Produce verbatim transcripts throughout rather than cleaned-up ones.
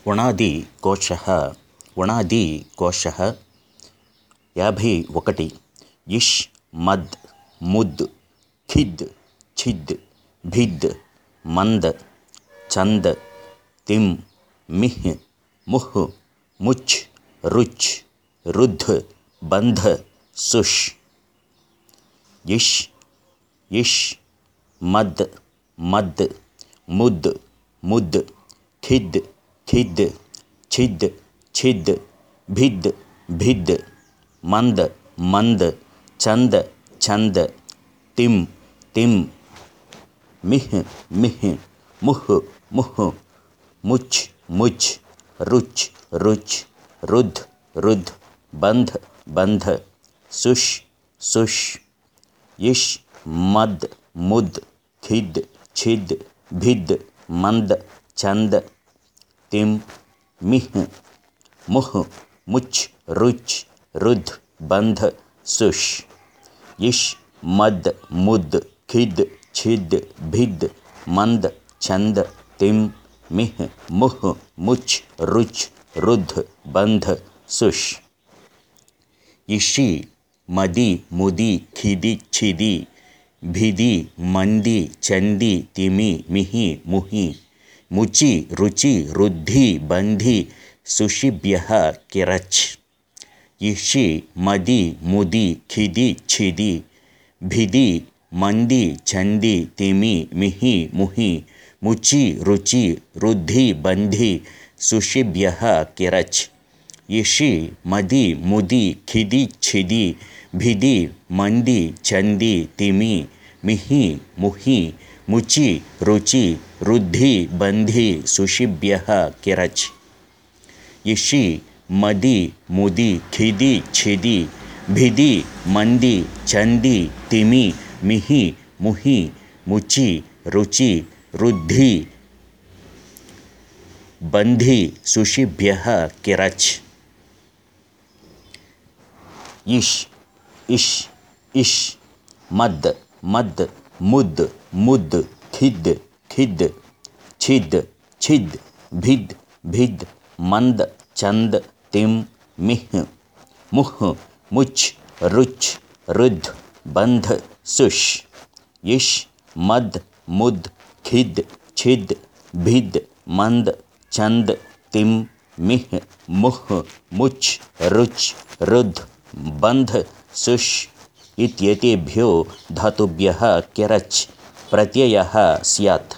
ఉణాది కోశ ఉణాది కోశ యాభై ఒకటి ఇష్ మద్ ముద్ ఖిద్ ఛిద్ భిద్ మంద్ చంద్ తిమ్ మిహ్ ముహ్ ముచ్ రుచ్ రుద్ధ్ బంధ్ సుష్ ఇష్ ఇష్ మద్ మద్ ముద్ ముద్ ఖిద్ ఖిద్ ఛిద్ ఛిద్ భిద్ భిద్ మంద్ మంద్ చంద్ చంద్ తిమ్ తిమ్ మిహ్ మిహ్ ముహ్ ముహ్ ముచ్ ముచ్ రుచ్ రుచ్ రుద్ధ్ రుద్ధ్ బంధ్ బంధ్ సుష్ సుష్ ఇష్ మద్ ముద్ ఖిద్ ఛిద్ భిద్ మంద్ చంద్ తిమ్ మిహ్ ముహ్ ముచ్ రుచ్ రుద్ధ్ బంధ్ సుష్ ఇష్ మద్ ముద్ ఖిద్ ఛిద్ భిద్ మంద్ చంద్ తిమ్ మిహ్ ముహ్ ముచ్ రుచ్ రుద్ధ్ బంధ్ సుష్ ఇషి మది ముది ఖిది ఛిది భిది మంది చంది తిమి మిహి ముహి ముచి రుచి రుద్ధి బంధి సుషిభ్యః కిరచ్ ఇషి మది ముది ఖిది ఛిది భిది మంది చంది తిమి మిహి ముహి ముచి రుచి రుద్ధి బంధి సుషిభ్యః కిరచ్ ఇషి మది ముది ఖిది ఛిది భిది మంది చంది తిమి మిహి ముహి ముచి రుచి రుద్ధి బంధి సుషిభ్యః కిరచ్ ఇషి మది ముది ఖిది ఛిది భిది మంది చంది తిమి మిహి ముహి ముచి రుచి రుద్ధి బంధి సుషిభ్యః కిరచ్ ఇష్ ఇష్ ఇష్ మద్ మద్ ముద్ ముద్ ఖిద్ ఖిద్ ఛిద్ ఛిద్ భిద్ భిద్ మంద్ చంద్ తిమ్ మిహ్ ముహ్ ముచ్ రుచ్ రుద్ధ్ బంధ్ సుష్ ఇష్ మద్ ముద్ ఖిద్ ఛిద్ భిద్ మంద్ చంద్ తిమ్ మిహ్ ముహ్ ముచ్ రుచ్ రుద్ధ్ బంధ్ సుష్ ఇత్యేతేభ్యో ధాతుభ్యః కిరచ్ ప్రత్యయః స్యాత్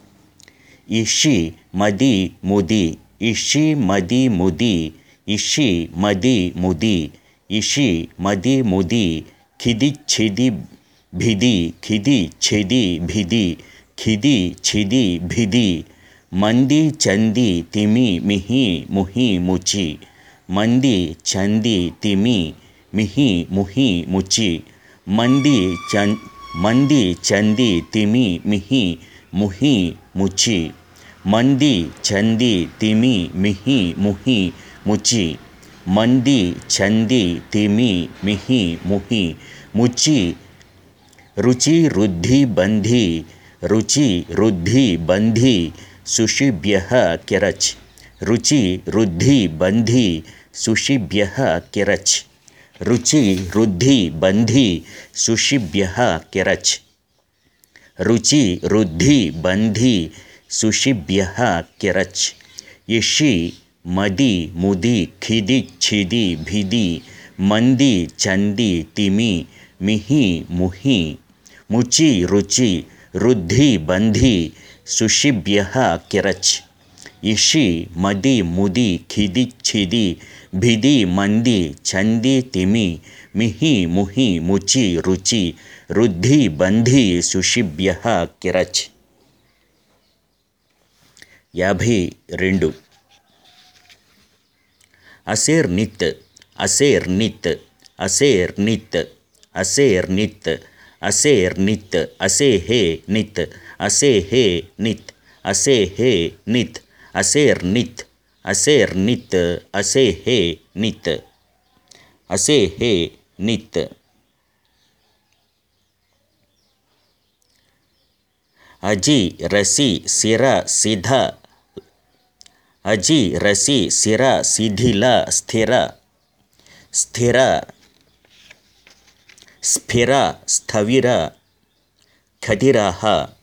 ఇషి మది ముది ఇషి మది ముది ఇషి మది ముది ఇషి మది ముది ఖిది ఛిది భిది ఖిది ఛిది భిది ఖిది ఛిది భిది మంది చంది తిమి మిహి ముహి ముచి మంది చంది తిమి మిహి ముహి ముచి మంది చం మంది చంది తిమి మిహి ముహి ముచి మంది చంది తిమి మిహి ముహి ముచి మంది చంది తిమి మిహి ముహి ముచి రుచి రుద్ధి బంధి రుచి రుద్ధి బంధి సుషిభ్యః కిరచ్ రుచి రుద్ధి బంధి సుషిభ్యః కిరచ్ రుచి రుద్ధి బంధి సుషిభ్యః కిరచ్ రుచి రుద్ధి బంధి సుషిభ్యః కిరచ్ ఇషి మది ముది ఖిది ఛిది భిది మంది చంది తిమి మిహి ముహి ముచి రుచి రుద్ధి బంధి సుషిభ్యః కిరచ్ ఇషి మది ముది ఖిది ఛిది భిది మంది చంది తిమి మిహి ముహి ముచి రుచి రుద్ధి బంధి సుషిభ్యః కిరచ్ యాభై రెండు అసేర్ నిత్ అసేర్ నిత్ అసేర్ నిత్ అసేర్ నిత్ అసేర్ నిత్ అసే హే నిత్ అసే హే నిత్ అసే హే నిత్ అసేర్ నిత్ అసేర్ నిత్ అసే హే నిత్ అసే హే నిత్ అజి రసి సిర సిధ అజి రసి సిర శిథిల స్థిర స్థిర స్ఫిర స్థవిర ఖదిరః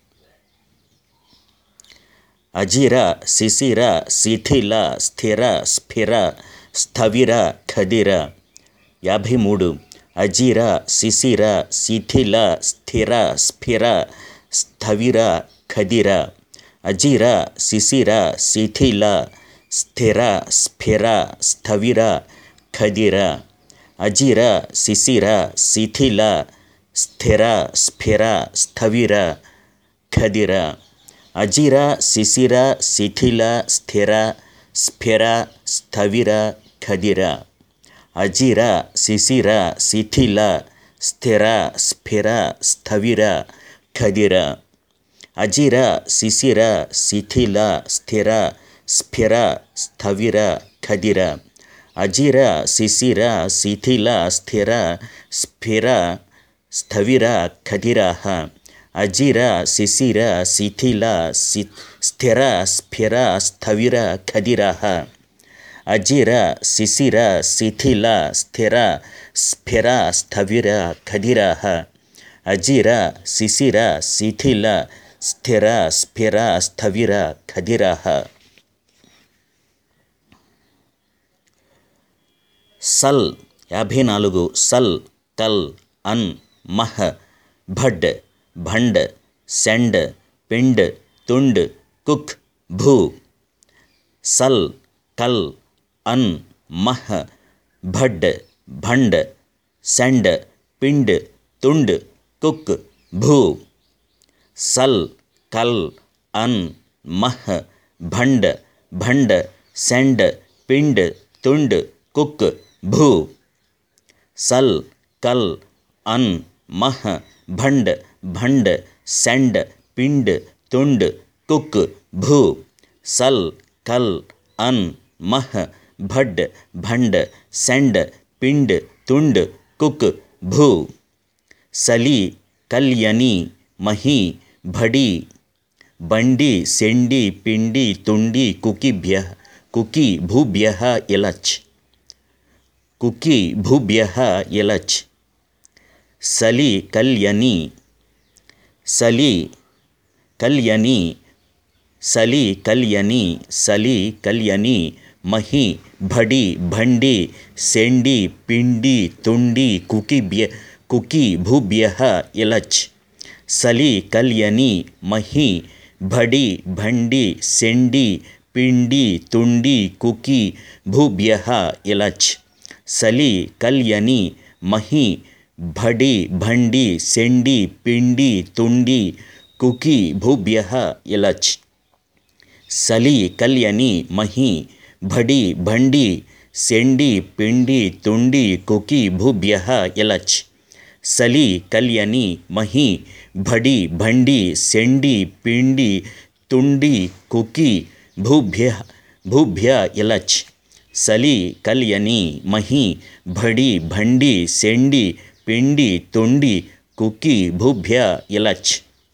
అజిర శిశిర శిథిల స్థిర స్ఫిర స్థవిర ఖదిర. యాభై మూడు. అజిర శిశిర శిథిల స్థిర స్ఫిర స్థవిర ఖదిర. అజిర శిశిర శిథిల స్థిర స్ఫిర స్థవిర ఖదిర. అజిర శిశిర శిథిల స్థిర స్ఫిర స్థవిర ఖదిర. అజిర శిశిర శిథిల స్థిర స్ఫిర స్థవిర ఖదిర. అజిర శిశిర శిథిల స్థిర స్ఫిర స్థవిర ఖదిర. అజిర శిశిర శిథిల స్థిర స్ఫిర స్థవిర ఖదిర. అజిర శిశిర శిథిల స్థిర స్ఫిర స్థవిర ఖదిరః. అజిర శిశిర శిథిల స్థిర స్ఫిర స్థవిర ఖదిరః. అజిర శిశిర శిథిల స్థిర స్ఫిర స్థవిర ఖదిరః. అజిర శిశిర శిథిల స్థిర స్ఫిర స్థవిర ఖదిరః. సల్. యాభై నాలుగు. సల్ కల్ అన్ మహ్ భడ్ భండ్ సెండ్ పిండ్ తుండ్ కుక్ భూ. సల్ కల్ అన్ మహ్ భడ్ భండ్ సెండ్ పిండ్ తుండ్ కుక్ భూ. సల్ కల్ అన్ మహ్ భండ్ భండ్ సెండ్ పిండ్ తుండ్ కుక్ భూ. సల్ కల్ అన్ మహ్ భండ్ భండ్ సెండ్ పిండ్ తుండ్ కుక్ భూ. సల్ కల్ అన్ మహ్ భడ్ భండ్ సెండ్ పిండ్ తుండ్ కుక్ భూ. సలి కల్యని మహి భడి బండి సెండి పిండి తుండి కుకిభ్య కుకి భూభ్యః ఎలచ్ కుకి భూభ్యః ఎలచ్. సలి కల్యని సలి కల్యని సలి కల్యని సలి కల్యని మహి భడి భండి సెండి పిండి తుండి కుకిభ్య కుకి భూభ్యః ఎలచ్. సలి కల్యని మహి భడి భండి సెండి పిండి తుండి కుకి భూభ్యః ఎలచ్. సలి కల్యని మహి భడి భండి సెండి పిండి తుండి కుకి భూభ్యః ఎలచ్. సలి కల్యని మహి భడి భండి సెండి పిండి తుండి కుకి భూభ్యః ఎలచ్. సలి కల్యని మహి భడి భండి సెండి పిండి తుండి కుకి భూభ్య భూభ్య ఎలచ్. సలి కల్యని మహి భడి భండి సెండి పిండి తుండి కుకి భూభ్య ఎలచ్.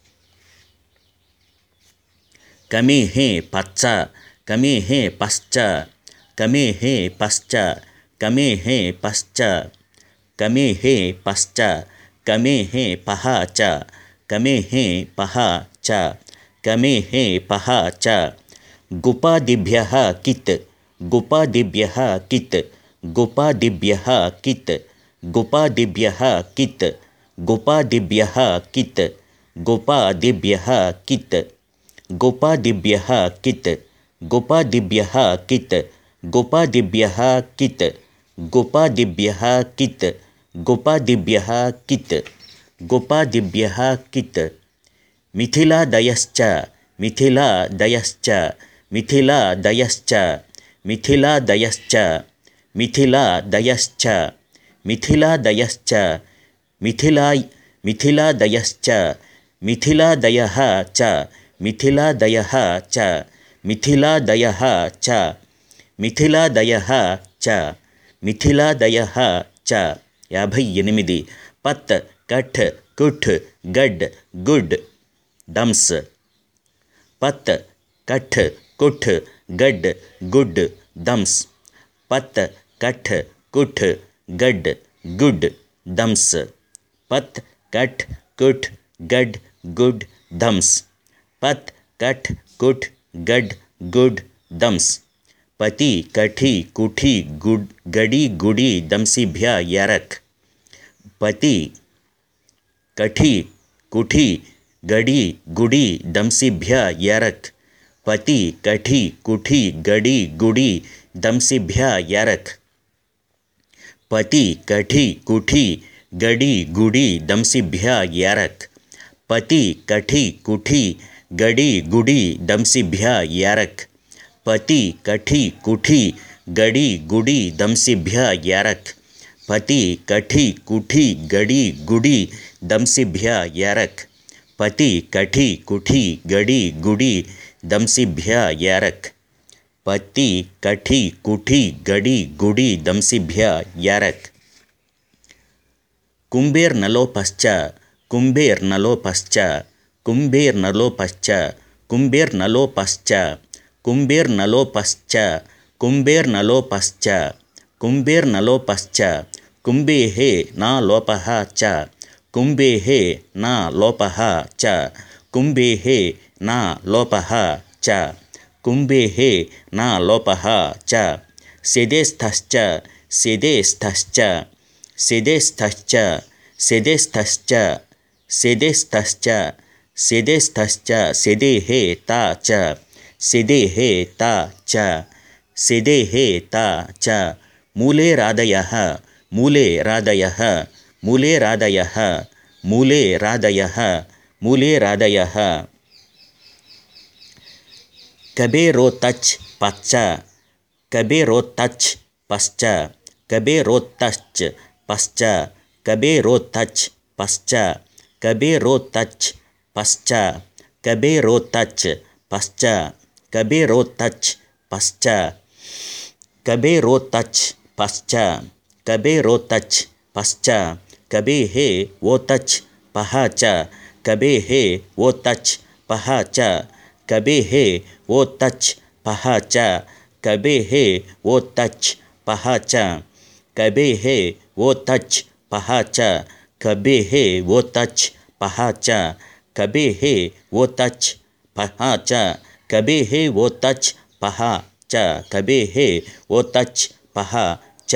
కమేహే పచ్చ కమేహే పశ్చ కమేహే పశ్చ కమేహే పశ్చ కమేహే పశ్చ కమేహే పహ చ కమేహే పహ చ కమేహే పహ చ. గుపాదిభ్యః కిత్ గుపాదిభ్యః కిత్ గుపాదిభ్యః కిత్ గుపాదిభ్యః కిత్ గుపాదిభ్యః కిత్ గుపాదిభ్యః కిత్ గుపాదిభ్యః కిత్ గుపాదిభ్యః కిత్ గుపాదిభ్యః కిత్ గుపాదిభ్యః కిత్ గుపాదిభ్యః కిత్ గుపాదిభ్యః కిత్. మిథిలాదయశ్చ మిథిలాదయశ్చ మిథిలాదయశ్చ మిథిలాదయశ్చ మిథిలాదయశ్చ మిథిలాదయశ్చ మిథిలా మిథిలాదయశ్చ మిథిలాదయః చ మిథిలాదయః చ మిథిలాదయః చ మిథిలాదయః చ మిథిలాదయః చ. యాభై ఎనిమిది. పత్ కఠ్ కుఠ్ గడ్ గుడ్ డంస్. పత్ కఠ్ కుఠ్ गड गुड दम्स पत कठ कुठ गड गुड दम्स पत कठ कुठ गड गुड दम्स पत कठ कुठ गड गुड दम्स पति कठी कुठी गुड गड़ी गुड़ी दमसीभ्या यारक पति कठी कुठी गड़ी गुड़ी दमसीभ्या यारक पति कठी कुठी गड़ी गुड़ी दमसीभ्या यारक पति कठी कुठी गड़ी गुड़ी दमसीभ्या यारक पति कठी कुठी गड़ी गुड़ी दमसीभ्या यारक पति कठी कुठी गड़ी गुड़ी दमसीभ्या यारक पति कठी कुठी गड़ी गुड़ी दमसीभ्या यारक पति कठी कुठी गड़ी गुड़ी दमसीभ्या यारक पति कठी कुठी गड़ी गुड़ी दमसीभ्या यारक कुंभेर नलो पश्चा कुंभेर नलो पश्चा कुंभेर नलो पश्चा कुंभेर नलो पश्चा कुंभेर नलो पश्चा कुंभेर नलो पश्चा कुंभेर नलो पश्चा कुंभे हे ना लोपः च कुंभे हे ना लोपः च कुंभे हे ना लोपः च कुंभे हे ना लोपः च सिदेस्थश्च सिदेस्थश्च सिदेस्थश्च सिदेस्थश्च सिदेस्थश्च सिदेस्थश्च सिदे हे ता च सिदे हे ता च सिदे हे ता च मूले रादयः मूले रादयः मूले रादयः मूले रादयः मूले रादयः कबेरो तच पश्चा कबेरो तच पश्चा कबेरो तच पश्चा कबेरो तच पश्चा कबेरो तच पश्चा कबेरो तच पश्चा कबेरो तच पश्चा कबेरो तच पश्चा कबेरो तच पश्चा कबे हे वो तच पहाच कबे हे वो तच पहाच कबे हे वो तच पहाच कबे हे वो तच पहाच कबे हे वो तच पहाच कबे हे वो तच पहाच कबे हे वो तच पहाच कबे हे वो तच पहाच कबे हे वो तच पहाच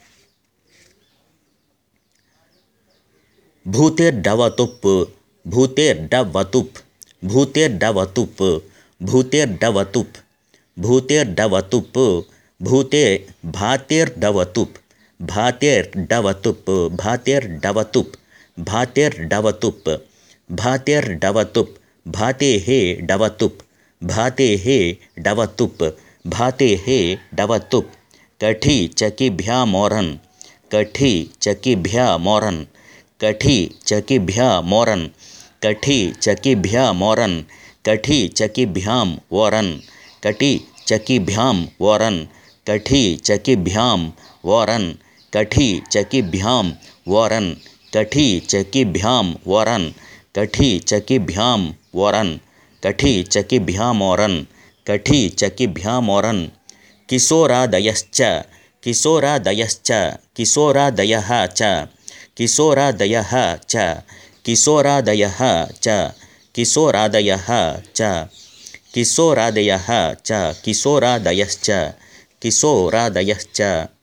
भूतेर्डवतुप् भूतेर्डवतुप् भूतेर्डवतुप् भूतेर्डवतुप् भूतेर्डवतुप् भूते भातेर्डवतुप् भातेर्डवतुप् भातेर्डवतुप् भातेर्डवतुप् भातेर्डवतुप् भाते हे डवतुप् भाते हे डवतुप् भाते हे डवतुप् कठी चकिभ्या मोरन कठी चकिभ्या मोरन कठी चकिभ्या मोरन कठी चकिभ्या मोरन कठी चकिभ्याम वोरन कठी चकिभ्याम वोरन कठी चकिभ्याम वोरन कठी चकिभ्याम वोरन कठी चकिभ्याम वोरन कठी चकिभ्याम वोरन कठी चकिभ्यामोरन कठी चकिभ्यामोरन किशोरादयश्च किशोरादयश्च किशोरादयः च किशोरादयः च किशोरादयः च किशोरादयः च किशोरादयः च किशोरादयश्च किशोरादयश्च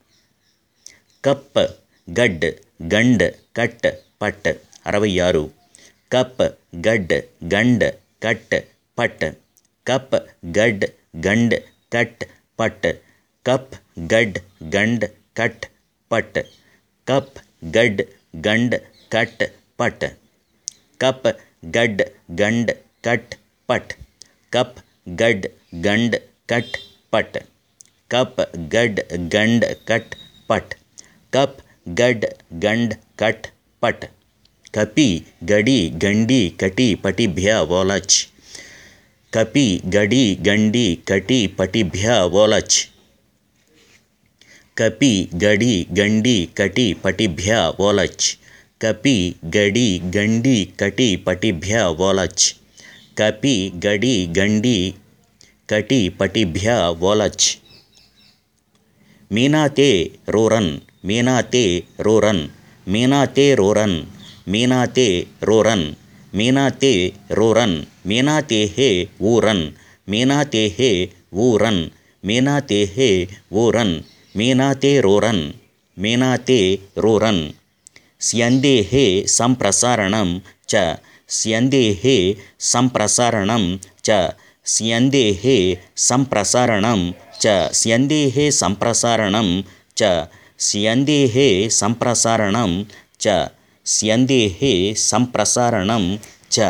कप् गड् गंड कट् पट् अरवै आरु कप् गड् गंड कट् पट् कप् गड् गंड कट् पट् कप् गड् गंड कट् पट् कप् गड् गंड कट् पट् कप् गड् गंड कट् पट् कप् गड् गंड कट् पट् कप् गड् गंड कट् पट् कप् गड् गंड कट् पट् कपि गडी गंडी कटी पटिभ्य वोलच कपि गडी गंडी कटी पटिभ्य वोलच कपि गडी गंडी कटी पटिभ्य वोलच कपि गडी गंडी कटी पटिभ्य वोलच कपि गडी गंडी कटि पटिभ्य वोलच् मीनाते रोरन् मीनाते रोरन् मीनाते रोरन् मीनाते रोरन् मीनाते रोरन् मीनातेः ऊरन् मीनातेः ऊरन् मीनातेः ऊरन् मीनाते रोरन् मीनाते रोरन् स्यन्देः सम्प्रसारणं च स्यन्देः सम्प्रसारणं च स्यन्देः सम्प्रसारणं च स्यन्देः सम्प्रसारणं च स्यन्देः सम्प्रसारणं च स्यन्देः सम्प्रसारणं च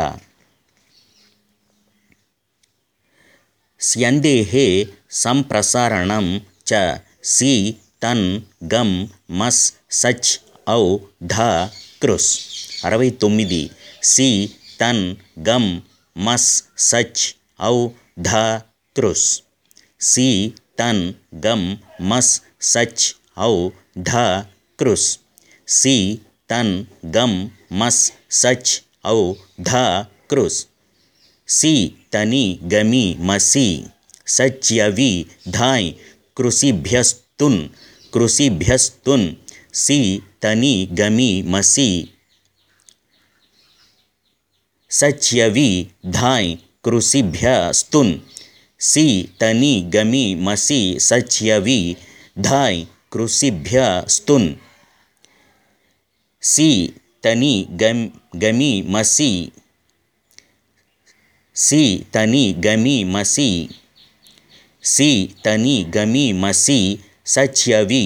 स्यन्देः सम्प्रसारणं च सी तन् गम् मस् सच् औ ध कृस् అరవై తొమ్మిది సి తన్ గమ్ మస్ సచ్ ఔ ధ కృస్ సి తన్ గమ్ మస్ సచ్ ఔ ధ కృస్ సి తన్ గమ్ మస్ సచ్ ఔ ధ కృస్ సి తని గమి మసి సచ్యవి ధాయ్ కృసిభ్యస్తున్ కృసిభ్యస్తున్ సి తని గమి మసి सच्यवि धाय్ कृसिभ्यस्तुन् सी तनि गमि मसि सच्यवि धाय్ कृसिभ्यस्तुन् सी तनि गम गमि मसि सी तनि गमि मसि सी तनि गमि मसि सच्यवि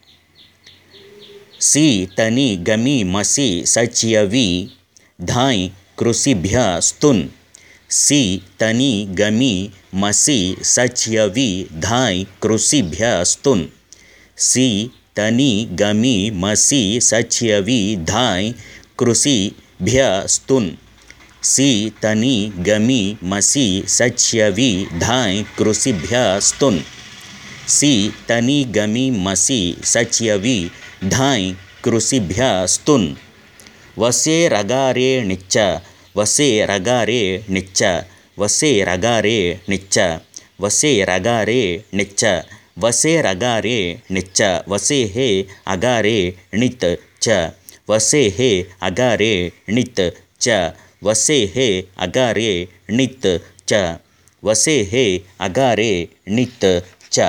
सी तनि गमि मसि सच्यवि धाय్ कृसिभ्यस्तुन् सी तनि गमि मसि सच्यवि धाय్ कृसिभ्यस्तुन् सी तनि गमि मसि सच्यवि धाय్ कृसिभ्यस्तुन् सी तनि गमि मसि सच्यवि धाय్ कृसिभ्यस्तुन् सी तनि गमि मसि सच्यवि धाय్ कृसिभ्यस्तुन् वसे रगारे निच्च वसे रगारे निच्च वसे रगारे निच्च वसे रगारे निच्च वसे रगारे निच्च वसे हे अगारे णित् च वसे हे अगारे णित् च वसे हे अगारे णित् च वसे हे अगारे णित् च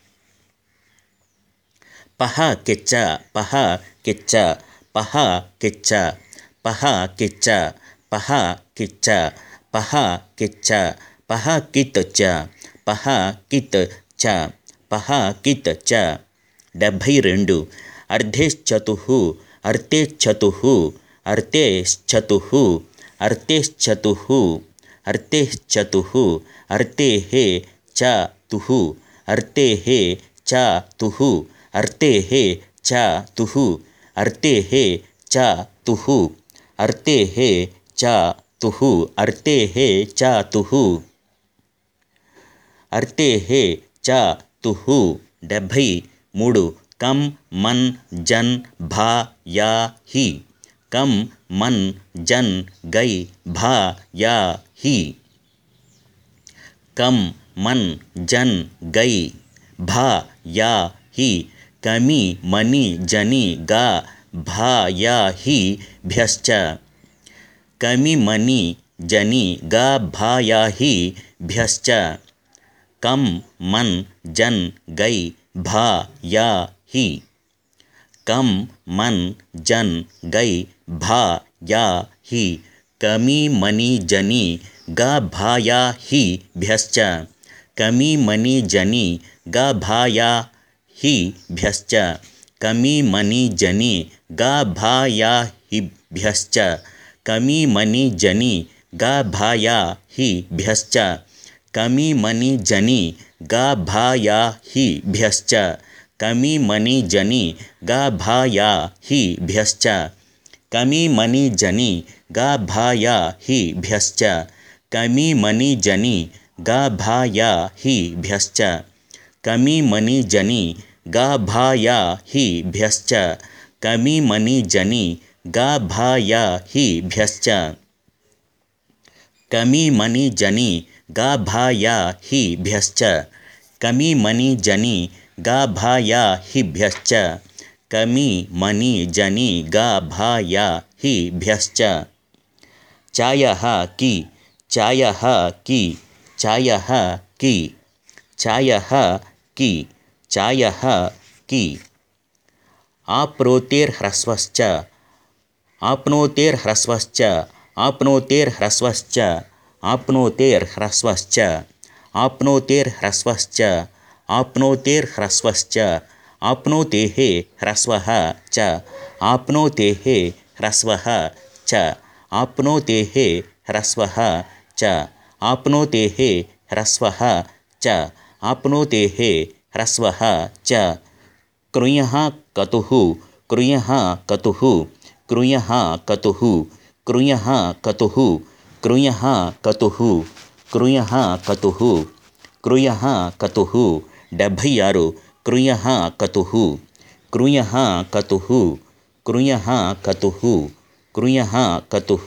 पह किच्च पह किच्च पह किच्च पह किच्च पह किच्च पह किच्च पह कित् च पह कित् च पह कित् च డెబ్భై రెండు అర్ధేశ్చతుః అర్తేశ్చతుః అర్తేశ్చతుః అర్తేశ్చతుః అర్తేశ్చతుః అర్తేః చ తుః అర్తేః చ తుః అర్తేః చ తుః అర్తేః చ తుః అర్తేః చ తుః అర్తేః చ తుః అర్తేః చ తుః డెబ్భై మూడు కం మన్ జన్ భా యా హి కం మన్ జన్ గై భా యా హి కం మన్ జన్ గై భా యా హి కమి మని జని గా భా యా హి భ్యశ్చ కమి మని జని గా భా యా హి భ్యశ్చ కం మన్ జన్ గై భా యా హి కం మన్ జన్ గై భా యా హి కమి మని జని గా భా యా హి భ్యశ్చ కమి మని జని గా భా యా హి భ్యశ్చ కమి మని జని గా భా యా హి భ్యశ్చ కమి మని జని గా భా యా హి భ్యశ్చ కమి మని జని గా భా యా హి భ్యశ్చ కమి మని జని గా భా యా హి భ్యశ్చ కమి మని జని గా భా యా హి భ్యశ్చ కమి మని జని గా భా యా హి భ్యశ్చ కమి మని జని గా భా యా హి భ్యశ్చ కమి మని జని గా భా యా హి భ్యశ్చ కమి మని జని गा भा या हि भ्यश्च कमी मनी जनी गा भा या हि भ्यश्च कमी मनी जनी गा भा या हि भ्यश्च चायः की चायः की चायः की चायः की चायः की आप्नोतेर्ह्रस्वश्च आप्नोतेर्ह्रस्वश्च आप्नोतेर्ह्रस्वश्च आप्नोतेर्ह्रस्वश्च आप्नोतेर्ह्रस्वश्च आप्नोतेर्ह्रस्वश्च आप्नोतेः ह्रस्वः च आप्नोतेः ह्रस्वः च आप्नोतेः ह्रस्वः च आप्नोतेः ह्रस्वः च आप्नोतेः ह्रस्वः च कृञः कतुः कृञः कतुः कृञः कतुः कृञः कतुः कृञः कतुः कृञः कतुः कृञः कतुः డెబ్భై ఆరు कृञः कतुः कृञः कतुः कृञः कतुः कृञः कतुः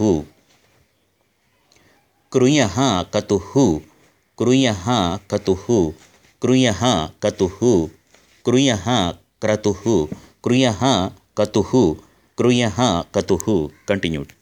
कृञः कतुः कृञः कतुः कृञः कतुः कृञः क्रतुः कृञः कतुः कृञः कतुः कंटिन्यूड।